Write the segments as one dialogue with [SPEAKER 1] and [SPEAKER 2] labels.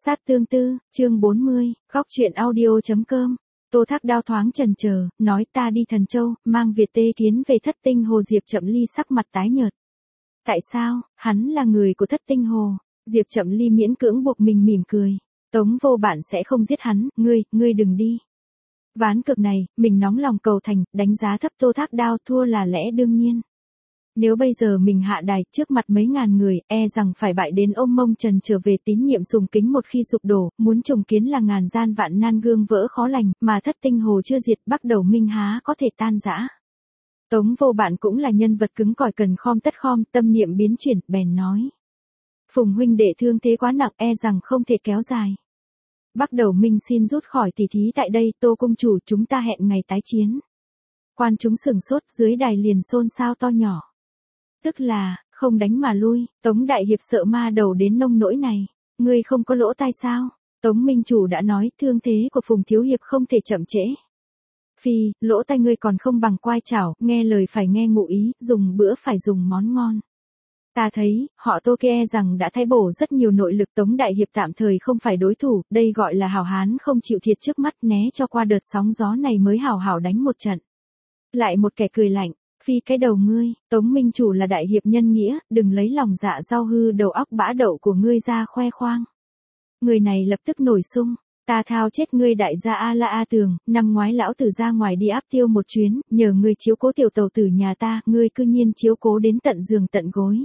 [SPEAKER 1] Sát tương tư, chương 40, góc truyện audio.com. Tô Thác Đao thoáng chần chờ, nói ta đi Thần Châu, mang Việt Tê Kiến về Thất Tinh Hồ. Diệp Chậm Ly sắc mặt tái nhợt. Tại sao? Hắn là người của Thất Tinh Hồ. Diệp Chậm Ly miễn cưỡng buộc mình mỉm cười. Tống Vô Bạn sẽ không giết hắn, ngươi đừng đi. Ván cược này, mình nóng lòng cầu thành, đánh giá thấp Tô Thác Đao, thua là lẽ đương nhiên. Nếu bây giờ mình hạ đài trước mặt mấy ngàn người, e rằng phải bại đến ôm mông trần trở về. Tín nhiệm sùng kính một khi sụp đổ, muốn trùng kiến là ngàn gian vạn nan gương vỡ khó lành, mà Thất Tinh Hồ chưa diệt, Bắc Đầu Minh há có thể tan rã. Tống Vô Bạn cũng là nhân vật cứng cỏi, cần khom tất khom, tâm niệm biến chuyển, bèn nói. Phùng huynh đệ thương thế quá nặng, e rằng không thể kéo dài. Bắc Đầu Minh xin rút khỏi tỉ thí tại đây. Tô công chủ, chúng ta hẹn ngày tái chiến. Quan chúng sửng sốt, dưới đài liền xôn xao to nhỏ. Tức là, không đánh mà lui. Tống đại hiệp sợ ma đầu đến nông nỗi này. Ngươi không có lỗ tai sao? Tống minh chủ đã nói, thương thế của Phùng thiếu hiệp không thể chậm trễ. Phi, lỗ tai ngươi còn không bằng quai chảo, nghe lời phải nghe ngụ ý, dùng bữa phải dùng món ngon. Ta thấy, họ Tô kia rằng đã thay bổ rất nhiều nội lực. Tống đại hiệp tạm thời không phải đối thủ, đây gọi là hảo hán không chịu thiệt trước mắt, né cho qua đợt sóng gió này mới hảo hảo đánh một trận. Lại một kẻ cười lạnh. Phi cái đầu ngươi, Tống minh chủ là đại hiệp nhân nghĩa, đừng lấy lòng dạ rau hư đầu óc bã đậu của ngươi ra khoe khoang. Người này lập tức nổi sung, ta thao chết ngươi đại gia A La A Tường, năm ngoái lão tử ra ngoài đi áp tiêu một chuyến, nhờ ngươi chiếu cố tiểu tàu tử nhà ta, ngươi cư nhiên chiếu cố đến tận giường tận gối.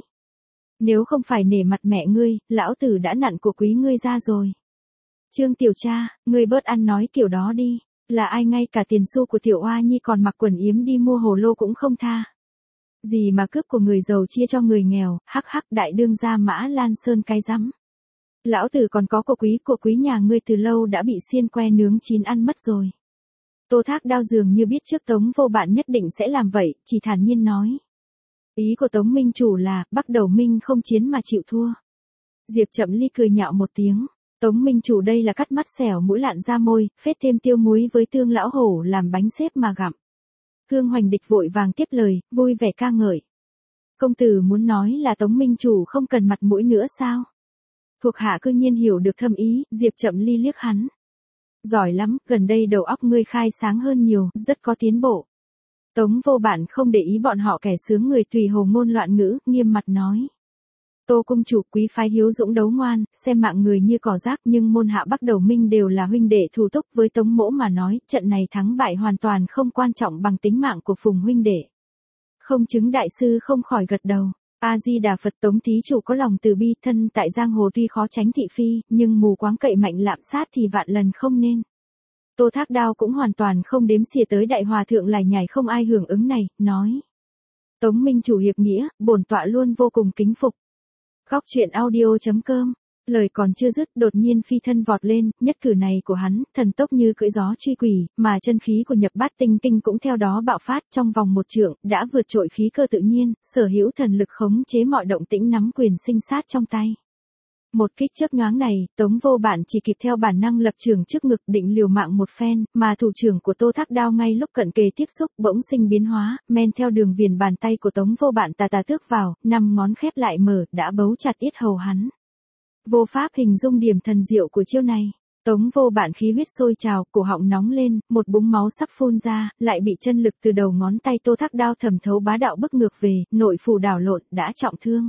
[SPEAKER 1] Nếu không phải nể mặt mẹ ngươi, lão tử đã nặn của quý ngươi ra rồi. Trương tiểu cha, ngươi bớt ăn nói kiểu đó đi. Là ai ngay cả tiền xu của tiểu oa nhi còn mặc quần yếm đi mua hồ lô cũng không tha. Gì mà cướp của người giàu chia cho người nghèo, hắc hắc, đại đương gia Mã Lan Sơn cái rắm. Lão tử còn có của quý nhà ngươi từ lâu đã bị xiên que nướng chín ăn mất rồi. Tô Thác Đao dường như biết trước Tống Vô Bạn nhất định sẽ làm vậy, chỉ thản nhiên nói. Ý của Tống minh chủ là, Bắc Đầu Minh không chiến mà chịu thua. Diệp Chậm Ly cười nhạo một tiếng. Tống minh chủ đây là cắt mắt xẻo mũi lạn ra môi, phết thêm tiêu muối với tương lão hổ làm bánh xếp mà gặm. Thương Hoành Địch vội vàng tiếp lời, vui vẻ ca ngợi. Công tử muốn nói là Tống minh chủ không cần mặt mũi nữa sao? Thuộc hạ cư nhiên hiểu được thâm ý, Diệp Chậm Ly liếc hắn. Giỏi lắm, gần đây đầu óc ngươi khai sáng hơn nhiều, rất có tiến bộ. Tống Vô Bạn không để ý bọn họ kẻ sướng người tùy hồ ngôn loạn ngữ, nghiêm mặt nói. Tô công chủ, quý phái hiếu dũng đấu ngoan, xem mạng người như cỏ rác, nhưng môn hạ Bắc Đầu Minh đều là huynh đệ thù túc, với Tống mỗ mà nói, trận này thắng bại hoàn toàn không quan trọng bằng tính mạng của Phùng huynh đệ. Không chứng đại sư không khỏi gật đầu. A Di Đà Phật. Tống thí chủ có lòng từ bi, thân tại giang hồ tuy khó tránh thị phi, nhưng mù quáng cậy mạnh lạm sát thì vạn lần không nên. Tô Thác Đao cũng hoàn toàn không đếm xỉa tới đại hòa thượng lải nhải không ai hưởng ứng này, nói. Tống minh chủ hiệp nghĩa, bổn tọa luôn vô cùng kính phục. Góc truyện audio.com. Lời còn chưa dứt, đột nhiên phi thân vọt lên, nhất cử này của hắn, thần tốc như cưỡi gió truy quỷ, mà chân khí của Nhập Bát Tinh Kinh cũng theo đó bạo phát, trong vòng một trượng, đã vượt trội khí cơ tự nhiên, sở hữu thần lực khống chế mọi động tĩnh, nắm quyền sinh sát trong tay. Một kích chớp nhoáng này, Tống Vô Bạn chỉ kịp theo bản năng lập trường trước ngực định liều mạng một phen, mà thủ trưởng của Tô Thác Đao ngay lúc cận kề tiếp xúc bỗng sinh biến hóa, men theo đường viền bàn tay của Tống Vô Bạn tà tà tước vào, 5 ngón khép lại mở, đã bấu chặt yết hầu hắn. Vô pháp hình dung điểm thần diệu của chiêu này. Tống Vô Bạn khí huyết sôi trào, cổ họng nóng lên, một búng máu sắp phun ra, lại bị chân lực từ đầu ngón tay Tô Thác Đao thẩm thấu bá đạo bức ngược về, nội phủ đảo lộn, đã trọng thương.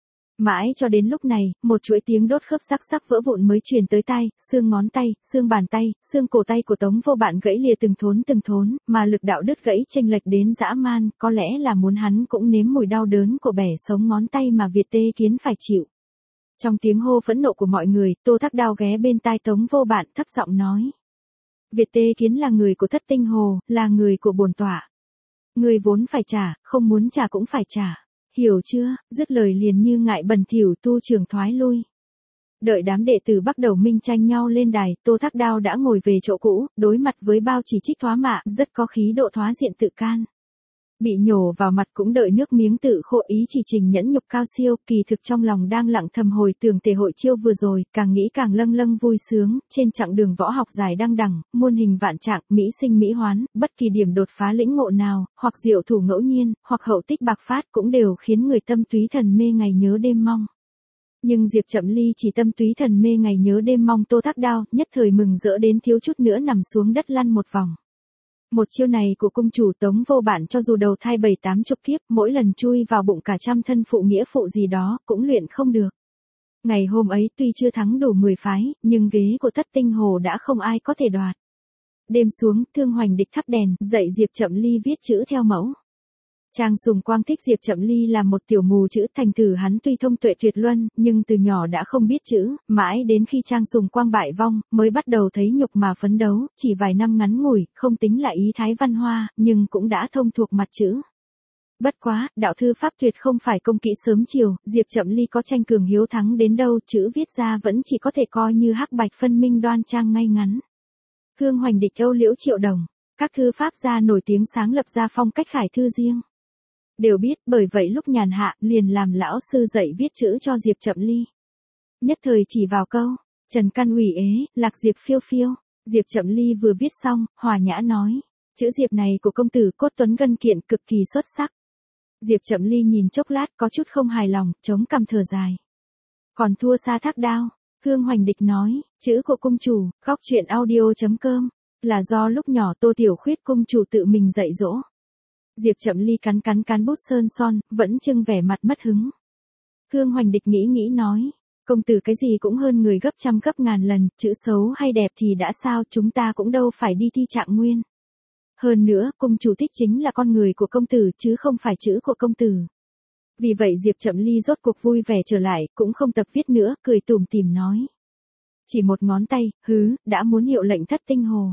[SPEAKER 1] Mãi cho đến lúc này, một chuỗi tiếng đốt khớp sắc vỡ vụn mới truyền tới tai, xương ngón tay, xương bàn tay, xương cổ tay của Tống Vô Bạn gãy lìa từng thốn, mà lực đạo đứt gãy chênh lệch đến dã man, có lẽ là muốn hắn cũng nếm mùi đau đớn của bẻ sống ngón tay mà Việt Tê Kiến phải chịu. Trong tiếng hô phẫn nộ của mọi người, Tô Thác Đao ghé bên tai Tống Vô Bạn thấp giọng nói. Việt Tê Kiến là người của Thất Tinh Hồ, là người của bổn tọa. Người vốn phải trả, không muốn trả cũng phải trả. Hiểu chưa? Dứt lời liền như ngại bẩn thỉu tu trưởng thoái lui. Đợi đám đệ tử Bắc Đầu Minh tranh nhau lên đài, Tô Thác Đao đã ngồi về chỗ cũ, đối mặt với bao chỉ trích thoá mạ, rất có khí độ thoá diện tự can. Bị nhổ vào mặt cũng đợi nước miếng tự khô, ý chỉ trình nhẫn nhục cao siêu, kỳ thực trong lòng đang lặng thầm hồi tưởng tề hội chiêu vừa rồi, càng nghĩ càng lâng vui sướng, trên chặng đường võ học dài đăng đẳng, muôn hình vạn trạng, mỹ sinh mỹ hoán, bất kỳ điểm đột phá lĩnh ngộ nào, hoặc diệu thủ ngẫu nhiên, hoặc hậu tích bạc phát cũng đều khiến người tâm túy thần mê ngày nhớ đêm mong. Nhưng Diệp Chậm Ly chỉ tâm túy thần mê ngày nhớ đêm mong Tô Thác Đao, nhất thời mừng rỡ đến thiếu chút nữa nằm xuống đất lăn một vòng. Một chiêu này của cung chủ Tống Vô Bạn cho dù đầu thai 7-80 kiếp, mỗi lần chui vào bụng cả trăm thân phụ nghĩa phụ gì đó, cũng luyện không được. Ngày hôm ấy tuy chưa thắng đủ 10 phái, nhưng ghế của Thất Tinh Hồ đã không ai có thể đoạt. Đêm xuống, Thương Hoành Địch thắp đèn, dạy Diệp Chậm Ly viết chữ theo mẫu. Trang Sùng Quang thích Diệp Chậm Ly là một tiểu mù chữ, thành thử hắn tuy thông tuệ tuyệt luân, nhưng từ nhỏ đã không biết chữ, mãi đến khi Trang Sùng Quang bại vong, mới bắt đầu thấy nhục mà phấn đấu, chỉ vài năm ngắn ngủi, không tính là ý thái văn hoa, nhưng cũng đã thông thuộc mặt chữ. Bất quá, đạo thư pháp tuyệt không phải công kỹ sớm chiều, Diệp Chậm Ly có tranh cường hiếu thắng đến đâu, chữ viết ra vẫn chỉ có thể coi như hắc bạch phân minh đoan trang ngay ngắn. Thương Hoành Địch Âu Liễu Triệu Đồng, các thư pháp gia nổi tiếng sáng lập ra phong cách khải thư riêng. Đều biết, bởi vậy lúc nhàn hạ, liền làm lão sư dạy viết chữ cho Diệp Chậm Ly. Nhất thời chỉ vào câu, Trần Căn ủy ế, lạc diệp phiêu phiêu. Diệp Chậm Ly vừa viết xong, hòa nhã nói, chữ Diệp này của công tử cốt tuấn gân kiện cực kỳ xuất sắc. Diệp Chậm Ly nhìn chốc lát có chút không hài lòng, chống cằm thở dài. Còn thua xa Thác Đao. Thương Hoành Địch nói, chữ của cung chủ, góc truyện audio.com, là do lúc nhỏ Tô Tiểu Khuyết cung chủ tự mình dạy dỗ. Diệp Chậm Ly cắn bút sơn son, vẫn trưng vẻ mặt mất hứng. Thương Hoành Địch nghĩ nói, công tử cái gì cũng hơn người gấp trăm gấp ngàn lần, chữ xấu hay đẹp thì đã sao, chúng ta cũng đâu phải đi thi trạng nguyên. Hơn nữa, cung chủ thích chính là con người của công tử chứ không phải chữ của công tử. Vì vậy Diệp Chậm Ly rốt cuộc vui vẻ trở lại, cũng không tập viết nữa, cười tủm tỉm nói. Chỉ một ngón tay, đã muốn hiệu lệnh Thất Tinh Hồ.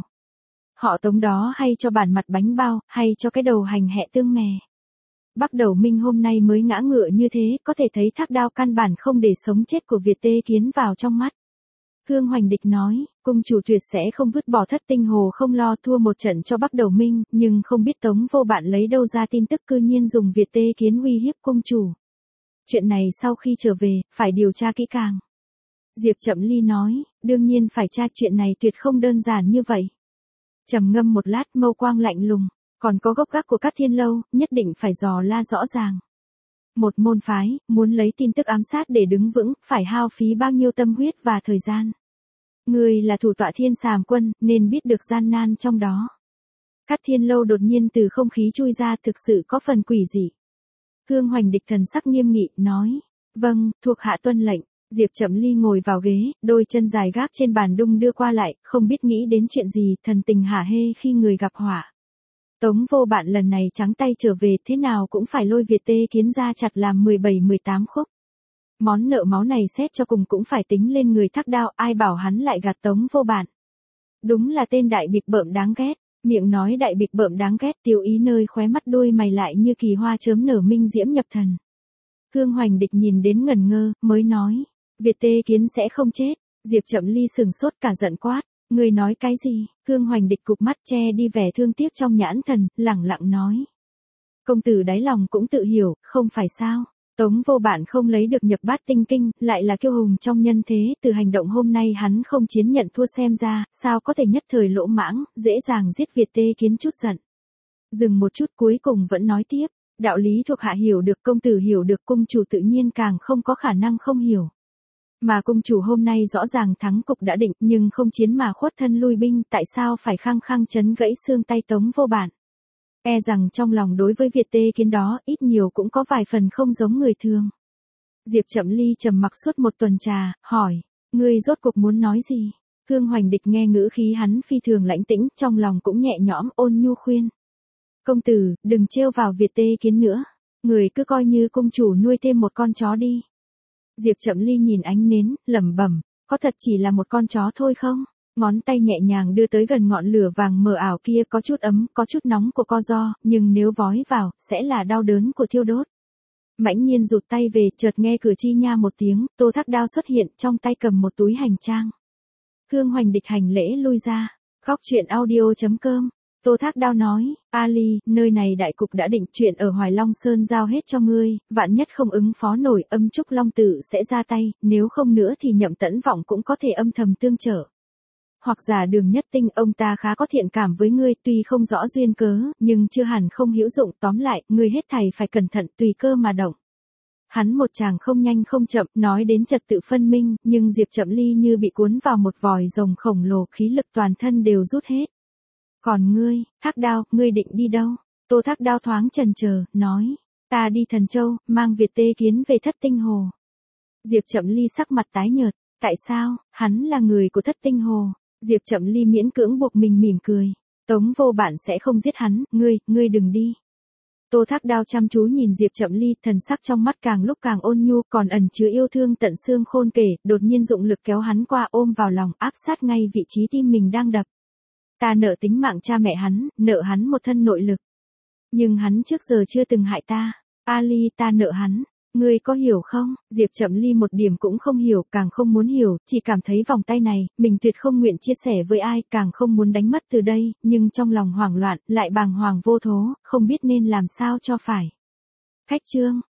[SPEAKER 1] Họ Tống đó hay cho bản mặt bánh bao, hay cho cái đầu hành hẹ tương mè. Bắc Đầu Minh hôm nay mới ngã ngựa như thế, có thể thấy Thác Đao căn bản không để sống chết của Việt Tê Kiến vào trong mắt. Thương Hoành Địch nói, cung chủ tuyệt sẽ không vứt bỏ Thất Tinh Hồ, không lo thua một trận cho Bắc Đầu Minh, nhưng không biết Tống Vô Bạn lấy đâu ra tin tức cư nhiên dùng Việt Tê Kiến uy hiếp cung chủ. Chuyện này sau khi trở về, phải điều tra kỹ càng. Diệp Chậm Ly nói, đương nhiên phải tra, chuyện này tuyệt không đơn giản như vậy. Trầm ngâm một lát, mâu quang lạnh lùng, còn có gốc gác của các thiên lâu, nhất định phải dò la rõ ràng. Một môn phái, muốn lấy tin tức ám sát để đứng vững, phải hao phí bao nhiêu tâm huyết và thời gian. Người là thủ tọa Thiên Sàm Quân, nên biết được gian nan trong đó. Các thiên lâu đột nhiên từ không khí chui ra, thực sự có phần quỷ dị. Thương Hoành Địch thần sắc nghiêm nghị, nói, vâng, thuộc hạ tuân lệnh. Diệp Chậm Ly ngồi vào ghế, đôi chân dài gác trên bàn đung đưa qua lại, không biết nghĩ đến chuyện gì, thần tình hả hê khi người gặp họa. Tống Vô Bạn lần này trắng tay trở về, thế nào cũng phải lôi Việt Tê Kiến ra chặt làm 17-18 khúc. Món nợ máu này xét cho cùng cũng phải tính lên người Thác Đao, ai bảo hắn lại gạt Tống Vô Bạn. Đúng là tên đại bịp bợm đáng ghét, miệng nói đại bịp bợm đáng ghét, tiêu ý nơi khóe mắt đôi mày lại như kỳ hoa chớm nở minh diễm nhập thần. Thương Hoành Địch nhìn đến ngẩn ngơ, mới nói, Việt Tê Kiến sẽ không chết. Diệp Chậm Ly sừng sốt cả giận quát, người nói cái gì? Thương Hoành Địch cụp mắt che đi vẻ thương tiếc trong nhãn thần, lẳng lặng nói. Công tử đáy lòng cũng tự hiểu, không phải sao? Tống Vô Bạn không lấy được nhập bát tinh kinh, lại là kiêu hùng trong nhân thế, từ hành động hôm nay hắn không chiến nhận thua xem ra, sao có thể nhất thời lỗ mãng, dễ dàng giết Việt Tê Kiến chút giận. Dừng một chút cuối cùng vẫn nói tiếp, đạo lý thuộc hạ hiểu được, công tử hiểu được, cung chủ tự nhiên càng không có khả năng không hiểu. Mà cung chủ hôm nay rõ ràng thắng cục đã định, nhưng không chiến mà khuất thân lui binh, tại sao phải khăng khăng chấn gãy xương tay Tống Vô Bạn? E rằng trong lòng đối với Việt Tê Kiến đó, ít nhiều cũng có vài phần không giống người thường. Diệp Chậm Ly trầm mặc suốt một tuần trà, hỏi, ngươi rốt cuộc muốn nói gì? Thương Hoành Địch nghe ngữ khí hắn phi thường lãnh tĩnh, trong lòng cũng nhẹ nhõm, ôn nhu khuyên. Công tử, đừng trêu vào Việt Tê Kiến nữa, người cứ coi như cung chủ nuôi thêm một con chó đi. Diệp Chậm Ly nhìn ánh nến, lẩm bẩm, có thật chỉ là một con chó thôi không? Ngón tay nhẹ nhàng đưa tới gần ngọn lửa vàng mờ ảo kia, có chút ấm, có chút nóng của co ro, nhưng nếu vói vào, sẽ là đau đớn của thiêu đốt. Mãnh Nhiên rụt tay về, chợt nghe cửa chi nha một tiếng, Tô Thác Đao xuất hiện, trong tay cầm một túi hành trang. Thương Hoành Địch hành lễ lui ra. Góc truyện audio.com. Tô Thác Đao nói, Ali, nơi này đại cục đã định, chuyện ở Hoài Long Sơn giao hết cho ngươi, vạn nhất không ứng phó nổi, Âm Trúc Long Tử sẽ ra tay, nếu không nữa thì Nhậm Tẫn Vọng cũng có thể âm thầm tương trợ. Hoặc giả Đường Nhất Tinh, ông ta khá có thiện cảm với ngươi, tuy không rõ duyên cớ, nhưng chưa hẳn không hữu dụng, tóm lại, ngươi hết thảy phải cẩn thận, tùy cơ mà động. Hắn một chàng không nhanh không chậm, nói đến trật tự phân minh, nhưng Diệp Chậm Ly như bị cuốn vào một vòi rồng khổng lồ, khí lực toàn thân đều rút hết. Còn ngươi, Thác Đao, ngươi định đi đâu? Tô Thác Đao thoáng chần chờ, nói, ta đi Thần Châu, mang Việt Tê Kiến về Thất Tinh Hồ. Diệp Chậm Ly sắc mặt tái nhợt, tại sao, hắn là người của Thất Tinh Hồ. Diệp Chậm Ly miễn cưỡng buộc mình mỉm cười, Tống Vô Bạn sẽ không giết hắn, ngươi đừng đi. Tô Thác Đao chăm chú nhìn Diệp Chậm Ly, thần sắc trong mắt càng lúc càng ôn nhu, còn ẩn chứa yêu thương tận xương khôn kể, đột nhiên dụng lực kéo hắn qua, ôm vào lòng, áp sát ngay vị trí tim mình đang đập. Ta nợ tính mạng cha mẹ hắn, nợ hắn một thân nội lực. Nhưng hắn trước giờ chưa từng hại ta. Ali, ta nợ hắn. Ngươi có hiểu không? Diệp Chậm Ly một điểm cũng không hiểu, càng không muốn hiểu, chỉ cảm thấy vòng tay này, mình tuyệt không nguyện chia sẻ với ai, càng không muốn đánh mất từ đây, nhưng trong lòng hoảng loạn, lại bàng hoàng vô thố, không biết nên làm sao cho phải. Khách trương,